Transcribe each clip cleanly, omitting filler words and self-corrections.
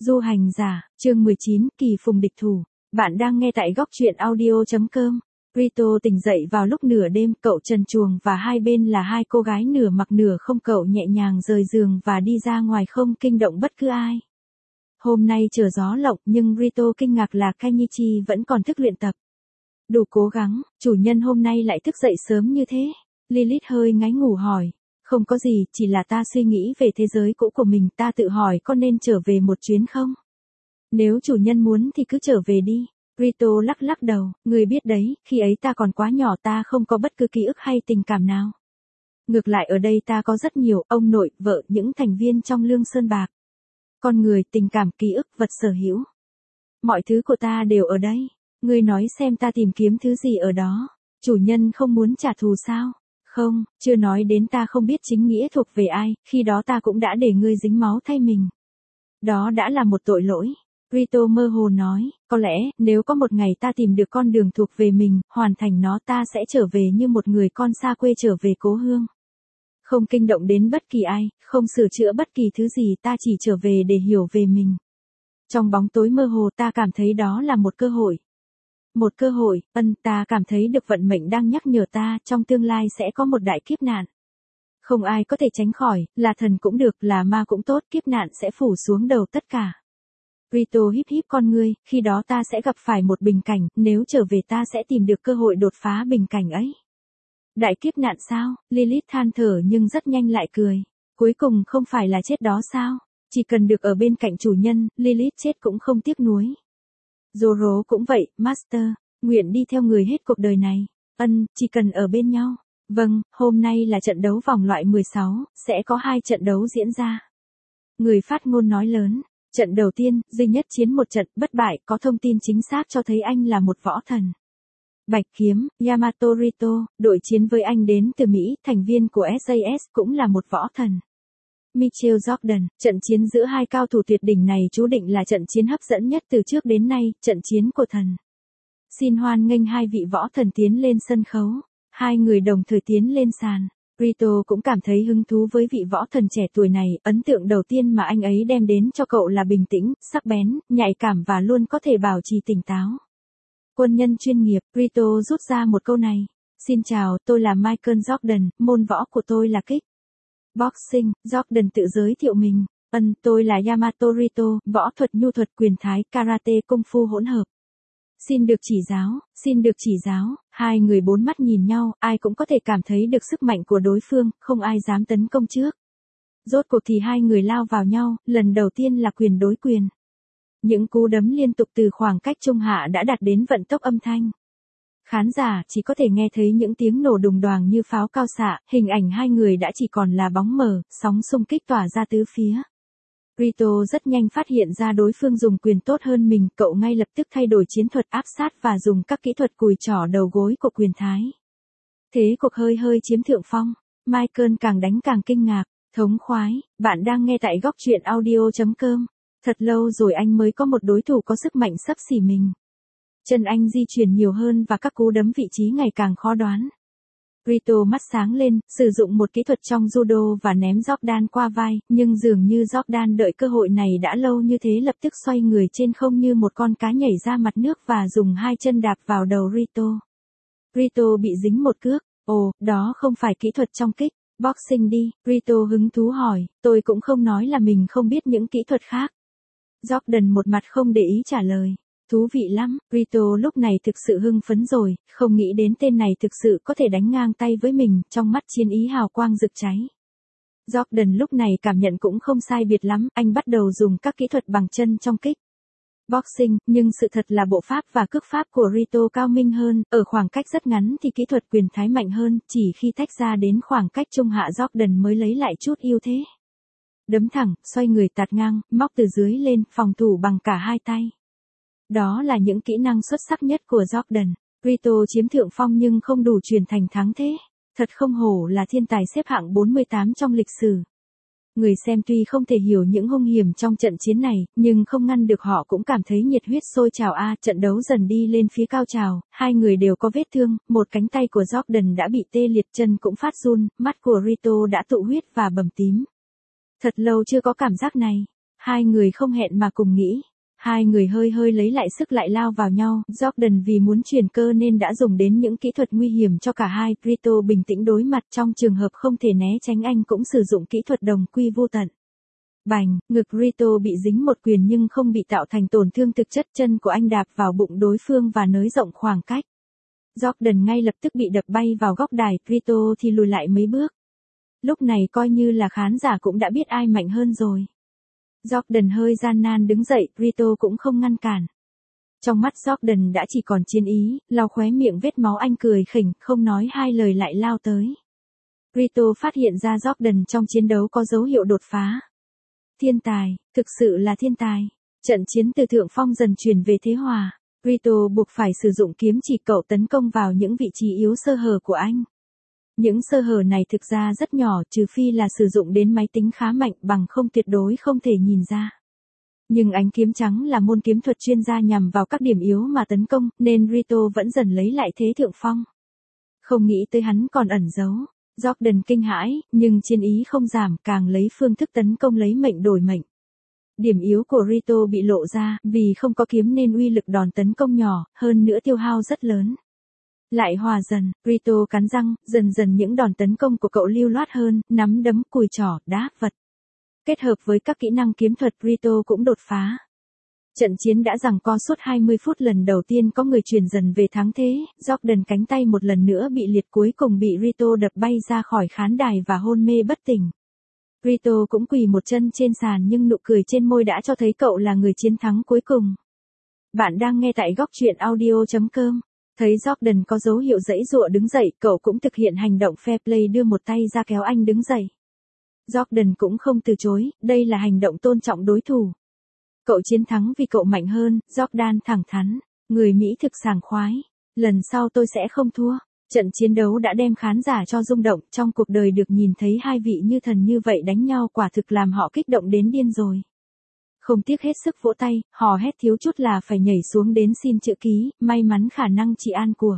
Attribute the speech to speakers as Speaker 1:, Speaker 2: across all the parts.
Speaker 1: Du hành giả, chương 19, kỳ phùng địch thủ. Bạn đang nghe tại góc truyện audio.com. Rito tỉnh dậy vào lúc nửa đêm, cậu trần truồng và hai bên là hai cô gái nửa mặc nửa không. Cậu nhẹ nhàng rời giường và đi ra ngoài không kinh động bất cứ ai. Hôm nay trời gió lộng nhưng Rito kinh ngạc là Kenichi vẫn còn thức luyện tập. Đủ cố gắng, chủ nhân hôm nay lại thức dậy sớm như thế. Lilith hơi ngáy ngủ hỏi. Không có gì, chỉ là ta suy nghĩ về thế giới cũ của mình, ta tự hỏi có nên trở về một chuyến không? Nếu chủ nhân muốn thì cứ trở về đi. Rito lắc lắc đầu, người biết đấy, khi ấy ta còn quá nhỏ, ta không có bất cứ ký ức hay tình cảm nào. Ngược lại ở đây ta có rất nhiều, ông nội, vợ, những thành viên trong Lương Sơn Bạc. Con người, tình cảm, ký ức, vật sở hữu. Mọi thứ của ta đều ở đây. Ngươi nói xem ta tìm kiếm thứ gì ở đó. Chủ nhân không muốn trả thù sao? Không, chưa nói đến ta không biết chính nghĩa thuộc về ai, khi đó ta cũng đã để ngươi dính máu thay mình. Đó đã là một tội lỗi. Rito mơ hồ nói, có lẽ, nếu có một ngày ta tìm được con đường thuộc về mình, hoàn thành nó, ta sẽ trở về như một người con xa quê trở về cố hương. Không kinh động đến bất kỳ ai, không sửa chữa bất kỳ thứ gì, ta chỉ trở về để hiểu về mình. Trong bóng tối mơ hồ ta cảm thấy đó là một cơ hội. Một cơ hội, ta cảm thấy được vận mệnh đang nhắc nhở ta, trong tương lai sẽ có một đại kiếp nạn. Không ai có thể tránh khỏi, là thần cũng được, là ma cũng tốt, kiếp nạn sẽ phủ xuống đầu tất cả. Rito híp híp con ngươi, khi đó ta sẽ gặp phải một bình cảnh, nếu trở về ta sẽ tìm được cơ hội đột phá bình cảnh ấy. Đại kiếp nạn sao? Lilith than thở nhưng rất nhanh lại cười. Cuối cùng không phải là chết đó sao? Chỉ cần được ở bên cạnh chủ nhân, Lilith chết cũng không tiếc nuối. Zoro cũng vậy, Master, nguyện đi theo người hết cuộc đời này. Chỉ cần ở bên nhau. Vâng, hôm nay là trận đấu vòng loại 16, sẽ có 2 trận đấu diễn ra. Người phát ngôn nói lớn, trận đầu tiên, duy nhất chiến một trận, bất bại, có thông tin chính xác cho thấy anh là một võ thần. Bạch Kiếm, Yamato Rito, đội chiến với anh đến từ Mỹ, thành viên của SAS, cũng là một võ thần. Michael Jordan, trận chiến giữa hai cao thủ tuyệt đỉnh này chú định là trận chiến hấp dẫn nhất từ trước đến nay, trận chiến của thần. Xin hoan nghênh hai vị võ thần tiến lên sân khấu. Hai người đồng thời tiến lên sàn. Rito cũng cảm thấy hứng thú với vị võ thần trẻ tuổi này, ấn tượng đầu tiên mà anh ấy đem đến cho cậu là bình tĩnh, sắc bén, nhạy cảm và luôn có thể bảo trì tỉnh táo. Quân nhân chuyên nghiệp, Rito rút ra một câu này. Xin chào, tôi là Michael Jordan, môn võ của tôi là kick boxing. Jordan tự giới thiệu mình. Tôi là Yamato Rito, võ thuật nhu thuật quyền thái, karate công phu hỗn hợp. Xin được chỉ giáo, hai người bốn mắt nhìn nhau, ai cũng có thể cảm thấy được sức mạnh của đối phương, không ai dám tấn công trước. Rốt cuộc thì hai người lao vào nhau, lần đầu tiên là quyền đối quyền. Những cú đấm liên tục từ khoảng cách trung hạ đã đạt đến vận tốc âm thanh. Khán giả chỉ có thể nghe thấy những tiếng nổ đùng đoàng như pháo cao xạ, hình ảnh hai người đã chỉ còn là bóng mờ, sóng xung kích tỏa ra tứ phía. Rito rất nhanh phát hiện ra đối phương dùng quyền tốt hơn mình, cậu ngay lập tức thay đổi chiến thuật áp sát và dùng các kỹ thuật cùi chỏ đầu gối của quyền thái. Thế cuộc hơi chiếm thượng phong, Michael càng đánh càng kinh ngạc, thống khoái, bạn đang nghe tại góc truyện audio.com. Thật lâu rồi anh mới có một đối thủ có sức mạnh xấp xỉ mình. Chân anh di chuyển nhiều hơn và các cú đấm vị trí ngày càng khó đoán. Rito mắt sáng lên, sử dụng một kỹ thuật trong judo và ném Jordan qua vai, nhưng dường như Jordan đợi cơ hội này đã lâu như thế, lập tức xoay người trên không như một con cá nhảy ra mặt nước và dùng hai chân đạp vào đầu Rito. Rito bị dính một cước. Ồ, đó không phải kỹ thuật trong kick boxing đi, Rito hứng thú hỏi, tôi cũng không nói là mình không biết những kỹ thuật khác. Jordan một mặt không để ý trả lời. Thú vị lắm, Rito lúc này thực sự hưng phấn rồi, không nghĩ đến tên này thực sự có thể đánh ngang tay với mình, trong mắt chiến ý hào quang rực cháy. Jordan lúc này cảm nhận cũng không sai biệt lắm, anh bắt đầu dùng các kỹ thuật bằng chân trong kick boxing, nhưng sự thật là bộ pháp và cước pháp của Rito cao minh hơn, ở khoảng cách rất ngắn thì kỹ thuật quyền thái mạnh hơn, chỉ khi tách ra đến khoảng cách trung hạ Jordan mới lấy lại chút ưu thế. Đấm thẳng, xoay người tạt ngang, móc từ dưới lên, phòng thủ bằng cả hai tay. Đó là những kỹ năng xuất sắc nhất của Jordan. Rito chiếm thượng phong nhưng không đủ truyền thành thắng thế. Thật không hổ là thiên tài xếp hạng 48 trong lịch sử. Người xem tuy không thể hiểu những hung hiểm trong trận chiến này, nhưng không ngăn được họ cũng cảm thấy nhiệt huyết sôi trào trận đấu dần đi lên phía cao trào, hai người đều có vết thương, một cánh tay của Jordan đã bị tê liệt, chân cũng phát run, mắt của Rito đã tụ huyết và bầm tím. Thật lâu chưa có cảm giác này. Hai người không hẹn mà cùng nghĩ. Hai người hơi hơi lấy lại sức lại lao vào nhau, Jordan vì muốn chuyển cơ nên đã dùng đến những kỹ thuật nguy hiểm cho cả hai, Rito bình tĩnh đối mặt trong trường hợp không thể né tránh anh cũng sử dụng kỹ thuật đồng quy vô tận. Bành, ngực Rito bị dính một quyền nhưng không bị tạo thành tổn thương thực chất, chân của anh đạp vào bụng đối phương và nới rộng khoảng cách. Jordan ngay lập tức bị đập bay vào góc đài, Rito thì lùi lại mấy bước. Lúc này coi như là khán giả cũng đã biết ai mạnh hơn rồi. Jordan hơi gian nan đứng dậy, Rito cũng không ngăn cản. Trong mắt Jordan đã chỉ còn chiến ý, lau khóe miệng vết máu anh cười khỉnh, không nói hai lời lại lao tới. Rito phát hiện ra Jordan trong chiến đấu có dấu hiệu đột phá. Thiên tài, thực sự là thiên tài. Trận chiến từ thượng phong dần chuyển về thế hòa. Rito buộc phải sử dụng kiếm chỉ cậu tấn công vào những vị trí yếu sơ hở của anh. Những sơ hở này thực ra rất nhỏ, trừ phi là sử dụng đến máy tính khá mạnh, bằng không tuyệt đối không thể nhìn ra. Nhưng ánh kiếm trắng là môn kiếm thuật chuyên gia nhằm vào các điểm yếu mà tấn công, nên Rito vẫn dần lấy lại thế thượng phong. Không nghĩ tới hắn còn ẩn giấu. Jordan kinh hãi, nhưng chiến ý không giảm, càng lấy phương thức tấn công lấy mệnh đổi mệnh. Điểm yếu của Rito bị lộ ra, vì không có kiếm nên uy lực đòn tấn công nhỏ, hơn nữa tiêu hao rất lớn. Lại hòa dần, Rito cắn răng, dần dần những đòn tấn công của cậu lưu loát hơn, nắm đấm, cùi trỏ, đá vật. Kết hợp với các kỹ năng kiếm thuật, Rito cũng đột phá. Trận chiến đã giằng co suốt 20 phút, lần đầu tiên có người chuyển dần về thắng thế, Jordan cánh tay một lần nữa bị liệt, cuối cùng bị Rito đập bay ra khỏi khán đài và hôn mê bất tỉnh. Rito cũng quỳ một chân trên sàn nhưng nụ cười trên môi đã cho thấy cậu là người chiến thắng cuối cùng. Bạn đang nghe tại góc truyện audio.com. Thấy Jordan có dấu hiệu giãy giụa đứng dậy, cậu cũng thực hiện hành động fair play đưa một tay ra kéo anh đứng dậy. Jordan cũng không từ chối, đây là hành động tôn trọng đối thủ. Cậu chiến thắng vì cậu mạnh hơn, Jordan thẳng thắn. Người Mỹ thực sảng khoái. Lần sau tôi sẽ không thua. Trận chiến đấu đã đem khán giả cho rung động, trong cuộc đời được nhìn thấy hai vị như thần như vậy đánh nhau quả thực làm họ kích động đến điên rồi. Không tiếc hết sức vỗ tay, hò hét thiếu chút là phải nhảy xuống đến xin chữ ký, may mắn khả năng trị an của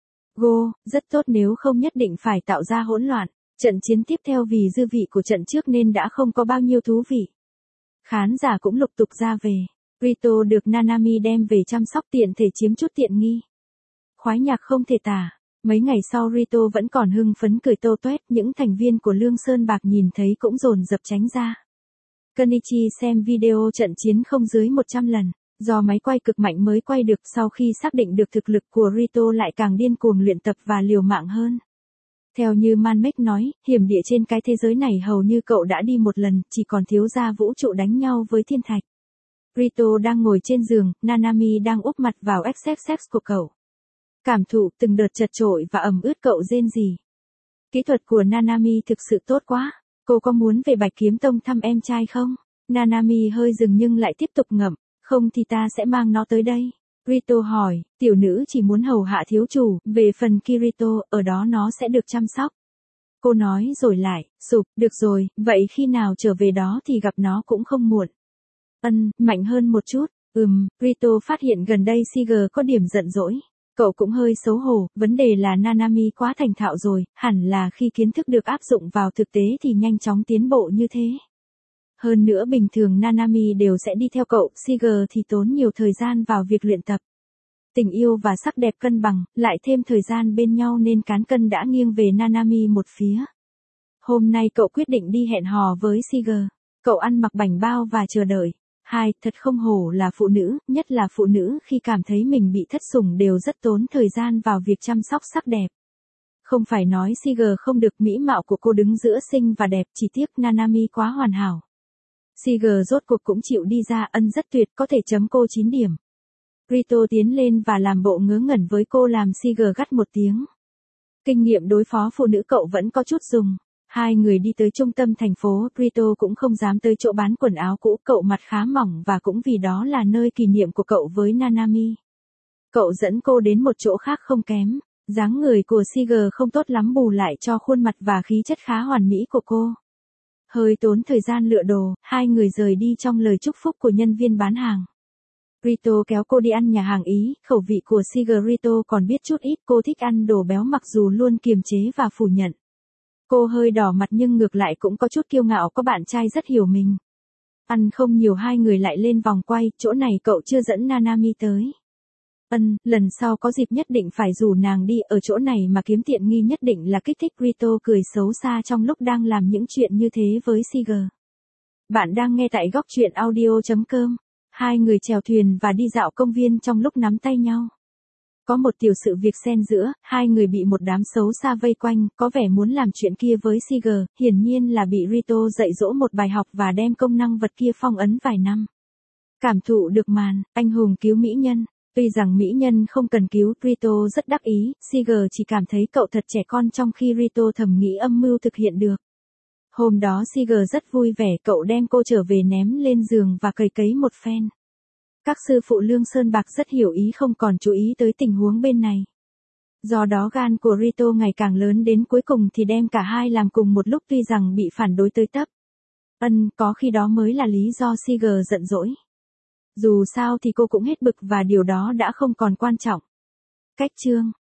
Speaker 1: Go, rất tốt, nếu không nhất định phải tạo ra hỗn loạn. Trận chiến tiếp theo vì dư vị của trận trước nên đã không có bao nhiêu thú vị. Khán giả cũng lục tục ra về. Rito được Nanami đem về chăm sóc, tiện thể chiếm chút tiện nghi. Khoái nhạc không thể tả. Mấy ngày sau Rito vẫn còn hưng phấn cười tô toét, những thành viên của Lương Sơn Bạc nhìn thấy cũng dồn dập tránh ra. Kenichi xem video trận chiến không dưới 100 lần, do máy quay cực mạnh mới quay được, sau khi xác định được thực lực của Rito lại càng điên cuồng luyện tập và liều mạng hơn. Theo như Manmek nói, hiểm địa trên cái thế giới này hầu như cậu đã đi một lần, chỉ còn thiếu ra vũ trụ đánh nhau với thiên thạch. Rito đang ngồi trên giường, Nanami đang úp mặt vào XXX của cậu. Cảm thụ từng đợt chật chội và ẩm ướt, cậu rên rỉ. Kỹ thuật của Nanami thực sự tốt quá. Cô có muốn về Bạch Kiếm Tông thăm em trai không? Nanami hơi dừng nhưng lại tiếp tục ngậm. Không thì ta sẽ mang nó tới đây. Rito hỏi, tiểu nữ chỉ muốn hầu hạ thiếu chủ, về phần Kirito, ở đó nó sẽ được chăm sóc. Cô nói rồi lại, sụp, được rồi, vậy khi nào trở về đó thì gặp nó cũng không muộn. Mạnh hơn một chút. Rito phát hiện gần đây Siger có điểm giận dỗi. Cậu cũng hơi xấu hổ, vấn đề là Nanami quá thành thạo rồi, hẳn là khi kiến thức được áp dụng vào thực tế thì nhanh chóng tiến bộ như thế. Hơn nữa bình thường Nanami đều sẽ đi theo cậu, Siger thì tốn nhiều thời gian vào việc luyện tập. Tình yêu và sắc đẹp cân bằng, lại thêm thời gian bên nhau nên cán cân đã nghiêng về Nanami một phía. Hôm nay cậu quyết định đi hẹn hò với Siger. Cậu ăn mặc bảnh bao và chờ đợi. Thật không hổ là phụ nữ, nhất là phụ nữ khi cảm thấy mình bị thất sủng đều rất tốn thời gian vào việc chăm sóc sắc đẹp. Không phải nói Siger không được, mỹ mạo của cô đứng giữa xinh và đẹp, chỉ tiếc Nanami quá hoàn hảo. Siger rốt cuộc cũng chịu đi ra, rất tuyệt, có thể chấm cô 9 điểm. Rito tiến lên và làm bộ ngớ ngẩn với cô làm Siger gắt một tiếng. Kinh nghiệm đối phó phụ nữ cậu vẫn có chút dùng. Hai người đi tới trung tâm thành phố, Rito cũng không dám tới chỗ bán quần áo cũ, cậu mặt khá mỏng và cũng vì đó là nơi kỷ niệm của cậu với Nanami. Cậu dẫn cô đến một chỗ khác không kém, dáng người của Siger không tốt lắm bù lại cho khuôn mặt và khí chất khá hoàn mỹ của cô. Hơi tốn thời gian lựa đồ, hai người rời đi trong lời chúc phúc của nhân viên bán hàng. Rito kéo cô đi ăn nhà hàng Ý, khẩu vị của Siger Rito còn biết chút ít, cô thích ăn đồ béo mặc dù luôn kiềm chế và phủ nhận. Cô hơi đỏ mặt nhưng ngược lại cũng có chút kiêu ngạo, có bạn trai rất hiểu mình. Ăn không nhiều hai người lại lên vòng quay, chỗ này cậu chưa dẫn Nanami tới. Lần sau có dịp nhất định phải rủ nàng đi, ở chỗ này mà kiếm tiện nghi nhất định là kích thích. Rito cười xấu xa trong lúc đang làm những chuyện như thế với Siger. Bạn đang nghe tại góc chuyện audio.com. Hai người chèo thuyền và đi dạo công viên trong lúc nắm tay nhau. Có một tiểu sự việc xen giữa, hai người bị một đám xấu xa vây quanh, có vẻ muốn làm chuyện kia với Siger, hiển nhiên là bị Rito dạy dỗ một bài học và đem công năng vật kia phong ấn vài năm. Cảm thụ được màn, anh hùng cứu mỹ nhân. Tuy rằng mỹ nhân không cần cứu, Rito rất đắc ý, Siger chỉ cảm thấy cậu thật trẻ con trong khi Rito thầm nghĩ âm mưu thực hiện được. Hôm đó Siger rất vui vẻ, cậu đem cô trở về ném lên giường và cày cấy một phen. Các sư phụ Lương Sơn Bạc rất hiểu ý, không còn chú ý tới tình huống bên này. Do đó gan của Rito ngày càng lớn, đến cuối cùng thì đem cả hai làm cùng một lúc, tuy rằng bị phản đối tới tấp. Có khi đó mới là lý do Siger giận dỗi. Dù sao thì cô cũng hết bực và điều đó đã không còn quan trọng. Cách chương